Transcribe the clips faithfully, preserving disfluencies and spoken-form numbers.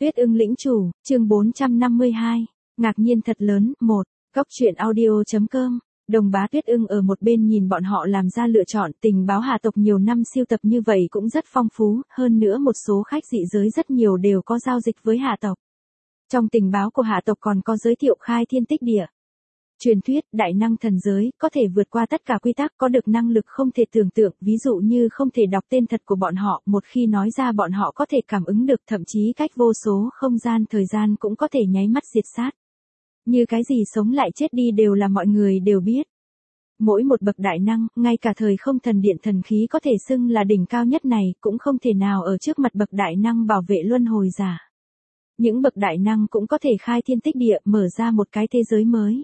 Tuyết ưng lĩnh chủ, chương bốn trăm năm mươi hai. Ngạc nhiên thật lớn, một. Cốc truyện audio.com. Đồng bá Tuyết ưng ở một bên nhìn bọn họ làm ra lựa chọn. Tình báo hà tộc nhiều năm siêu tập như vậy cũng rất phong phú, hơn nữa một số khách dị giới rất nhiều đều có giao dịch với hà tộc. Trong tình báo của hà tộc còn có giới thiệu khai thiên tích địa. Truyền thuyết, đại năng thần giới, có thể vượt qua tất cả quy tắc, có được năng lực không thể tưởng tượng, ví dụ như không thể đọc tên thật của bọn họ, một khi nói ra bọn họ có thể cảm ứng được, thậm chí cách vô số không gian thời gian cũng có thể nháy mắt diệt sát. Như cái gì sống lại chết đi đều là mọi người đều biết. Mỗi một bậc đại năng, ngay cả thời không thần điện thần khí có thể xưng là đỉnh cao nhất này, cũng không thể nào ở trước mặt bậc đại năng bảo vệ luân hồi giả. Những bậc đại năng cũng có thể khai thiên tích địa, mở ra một cái thế giới mới.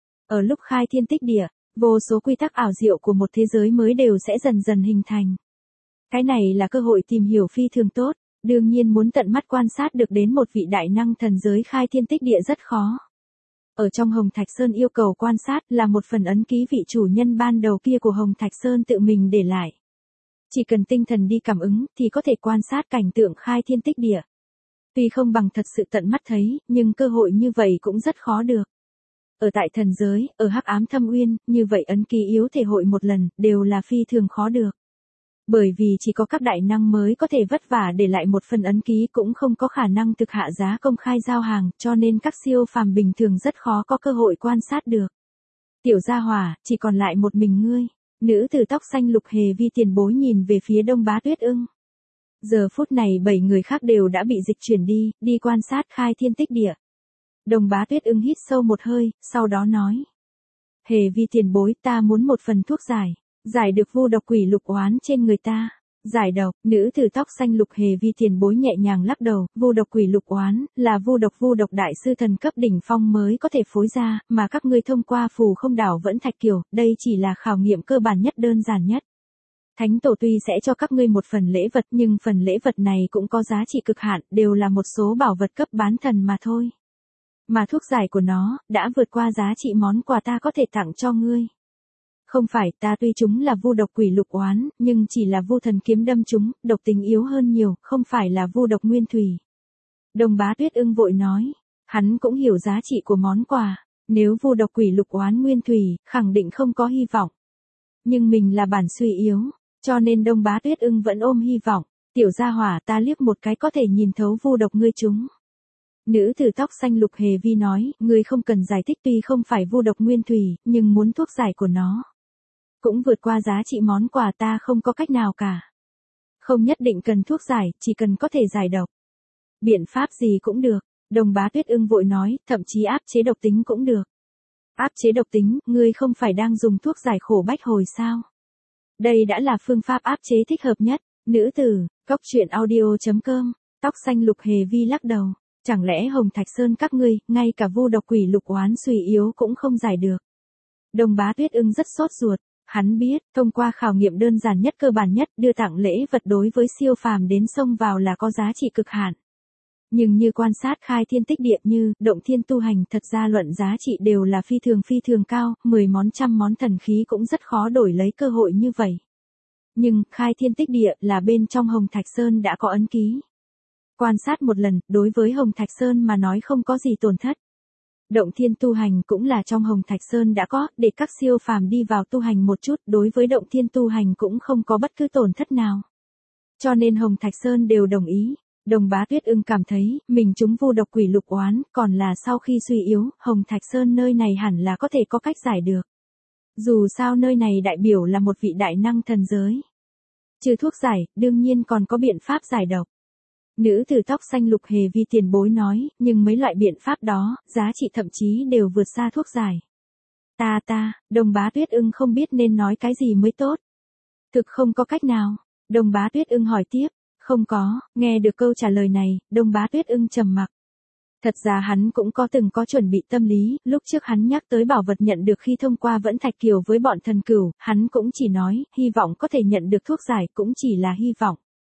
Ở lúc khai thiên tích địa, vô số quy tắc ảo diệu của một thế giới mới đều sẽ dần dần hình thành. Cái này là cơ hội tìm hiểu phi thường tốt, đương nhiên muốn tận mắt quan sát được đến một vị đại năng thần giới khai thiên tích địa rất khó. Ở trong Hồng Thạch Sơn yêu cầu quan sát là một phần ấn ký vị chủ nhân ban đầu kia của Hồng Thạch Sơn tự mình để lại. Chỉ cần tinh thần đi cảm ứng thì có thể quan sát cảnh tượng khai thiên tích địa. Tuy không bằng thật sự tận mắt thấy, nhưng cơ hội như vậy cũng rất khó được. Ở tại thần giới, ở hắc ám thâm uyên, như vậy ấn ký yếu thể hội một lần, đều là phi thường khó được. Bởi vì chỉ có các đại năng mới có thể vất vả để lại một phần ấn ký, cũng không có khả năng thực hạ giá công khai giao hàng, cho nên các siêu phàm bình thường rất khó có cơ hội quan sát được. Tiểu gia hỏa, chỉ còn lại một mình ngươi. Nữ tử tóc xanh Lục Hề Vi tiền bối nhìn về phía Đông Bá Tuyết ưng. Giờ phút này bảy người khác đều đã bị dịch chuyển đi, đi quan sát khai thiên tích địa. Đồng bá Tuyết ưng hít sâu một hơi, sau đó nói. Hề Vi tiền bối, ta muốn một phần thuốc giải, giải được vu độc quỷ lục oán trên người ta. Giải độc, nữ tử tóc xanh Lục Hề Vi tiền bối nhẹ nhàng lắc đầu, vu độc quỷ lục oán, là vu độc vu độc đại sư thần cấp đỉnh phong mới có thể phối ra, mà các ngươi thông qua phù không đảo vẫn thạch kiều, đây chỉ là khảo nghiệm cơ bản nhất đơn giản nhất. Thánh tổ tuy sẽ cho các ngươi một phần lễ vật, nhưng phần lễ vật này cũng có giá trị cực hạn, đều là một số bảo vật cấp bán thần mà thôi. Mà thuốc giải của nó, đã vượt qua giá trị món quà ta có thể tặng cho ngươi. Không phải, ta tuy chúng là vu độc quỷ lục oán, nhưng chỉ là vu thần kiếm đâm chúng, độc tính yếu hơn nhiều, không phải là vu độc nguyên thủy. Đồng bá Tuyết ưng vội nói, hắn cũng hiểu giá trị của món quà, nếu vu độc quỷ lục oán nguyên thủy, khẳng định không có hy vọng. Nhưng mình là bản suy yếu, cho nên Đông bá Tuyết ưng vẫn ôm hy vọng, tiểu gia hỏa ta liếc một cái có thể nhìn thấu vu độc ngươi chúng. Nữ tử tóc xanh Lục Hề Vi nói, ngươi không cần giải thích, tuy không phải vu độc nguyên thủy, nhưng muốn thuốc giải của nó. Cũng vượt qua giá trị món quà ta không có cách nào cả. Không nhất định cần thuốc giải, chỉ cần có thể giải độc. Biện pháp gì cũng được, Đồng bá Tuyết ưng vội nói, thậm chí áp chế độc tính cũng được. Áp chế độc tính, ngươi không phải đang dùng thuốc giải khổ bách hồi sao? Đây đã là phương pháp áp chế thích hợp nhất. Nữ tử, cốc truyện audio.com, tóc xanh Lục Hề Vi lắc đầu. Chẳng lẽ Hồng Thạch Sơn các ngươi, ngay cả vu độc quỷ lục oán suy yếu cũng không giải được. Đồng bá Tuyết ưng rất sốt ruột, hắn biết, thông qua khảo nghiệm đơn giản nhất cơ bản nhất, đưa tặng lễ vật đối với siêu phàm đến xông vào là có giá trị cực hạn. Nhưng như quan sát khai thiên tích địa như, động thiên tu hành, thật ra luận giá trị đều là phi thường phi thường cao, mười món trăm món thần khí cũng rất khó đổi lấy cơ hội như vậy. Nhưng, khai thiên tích địa là bên trong Hồng Thạch Sơn đã có ấn ký. Quan sát một lần, đối với Hồng Thạch Sơn mà nói không có gì tổn thất. Động thiên tu hành cũng là trong Hồng Thạch Sơn đã có, để các siêu phàm đi vào tu hành một chút, đối với động thiên tu hành cũng không có bất cứ tổn thất nào. Cho nên Hồng Thạch Sơn đều đồng ý. Đồng bá Tuyết ưng cảm thấy, mình trúng vu độc quỷ lục oán, còn là sau khi suy yếu, Hồng Thạch Sơn nơi này hẳn là có thể có cách giải được. Dù sao nơi này đại biểu là một vị đại năng thần giới. Trừ thuốc giải, đương nhiên còn có biện pháp giải độc. Nữ tử tóc xanh Lục Hề Vi tiền bối nói, nhưng mấy loại biện pháp đó, giá trị thậm chí đều vượt xa thuốc giải. Ta ta, Đồng bá Tuyết ưng không biết nên nói cái gì mới tốt. Thực không có cách nào. Đồng bá Tuyết ưng hỏi tiếp, không có, nghe được câu trả lời này, Đồng bá Tuyết ưng trầm mặc. Thật ra hắn cũng có từng có chuẩn bị tâm lý, lúc trước hắn nhắc tới bảo vật nhận được khi thông qua vẫn thạch kiều với bọn thần cửu, hắn cũng chỉ nói, hy vọng có thể nhận được thuốc giải, cũng chỉ là hy vọng.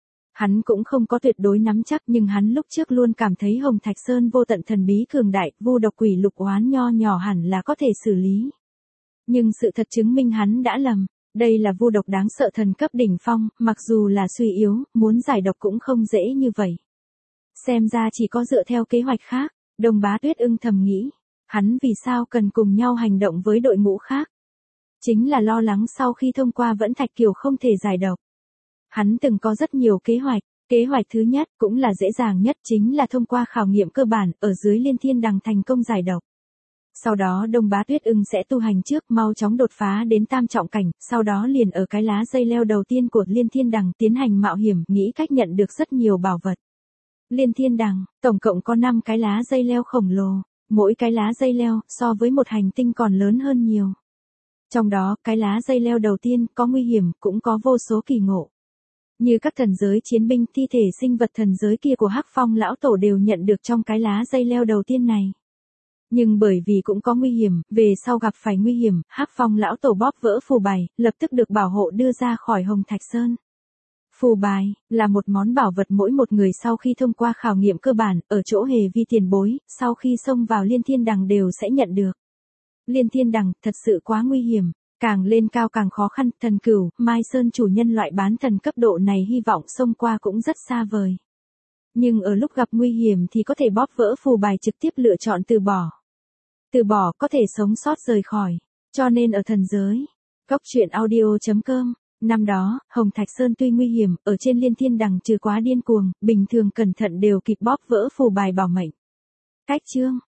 Hắn cũng không có tuyệt đối nắm chắc, nhưng hắn lúc trước luôn cảm thấy Hồng Thạch Sơn vô tận thần bí cường đại, vu độc quỷ lục oán nho nhỏ hẳn là có thể xử lý. Nhưng sự thật chứng minh hắn đã lầm, đây là vu độc đáng sợ thần cấp đỉnh phong, mặc dù là suy yếu, muốn giải độc cũng không dễ như vậy. Xem ra chỉ có dựa theo kế hoạch khác, Đông Bá Tuyết Ưng thầm nghĩ. Hắn vì sao cần cùng nhau hành động với đội ngũ khác? Chính là lo lắng sau khi thông qua Vẫn Thạch Kiều không thể giải độc. Hắn từng có rất nhiều kế hoạch, kế hoạch thứ nhất cũng là dễ dàng nhất chính là thông qua khảo nghiệm cơ bản ở dưới Liên Thiên Đằng thành công giải độc. Sau đó Đông Bá Tuyết Ưng sẽ tu hành trước mau chóng đột phá đến tam trọng cảnh, sau đó liền ở cái lá dây leo đầu tiên của Liên Thiên Đằng tiến hành mạo hiểm nghĩ cách nhận được rất nhiều bảo vật. Liên Thiên Đằng, tổng cộng có năm cái lá dây leo khổng lồ, mỗi cái lá dây leo so với một hành tinh còn lớn hơn nhiều. Trong đó, cái lá dây leo đầu tiên có nguy hiểm cũng có vô số kỳ ngộ. Như các thần giới chiến binh thi thể sinh vật thần giới kia của Hắc Phong lão tổ đều nhận được trong cái lá dây leo đầu tiên này. Nhưng bởi vì cũng có nguy hiểm, về sau gặp phải nguy hiểm, Hắc Phong lão tổ bóp vỡ phù bài, lập tức được bảo hộ đưa ra khỏi Hồng Thạch Sơn. Phù bài, là một món bảo vật mỗi một người sau khi thông qua khảo nghiệm cơ bản, ở chỗ Hề Vi tiền bối, sau khi xông vào Liên Thiên Đằng đều sẽ nhận được. Liên Thiên Đằng, thật sự quá nguy hiểm, càng lên cao càng khó khăn, thần cửu, Mai Sơn chủ nhân loại bán thần cấp độ này hy vọng xông qua cũng rất xa vời. Nhưng ở lúc gặp nguy hiểm thì có thể bóp vỡ phù bài trực tiếp lựa chọn từ bỏ. Từ bỏ có thể sống sót rời khỏi, cho nên ở thần giới, góc truyện audio chấm com, năm đó, Hồng Thạch Sơn tuy nguy hiểm, ở trên Liên Thiên Đằng trừ quá điên cuồng, bình thường cẩn thận đều kịp bóp vỡ phù bài bảo mệnh. Cách chương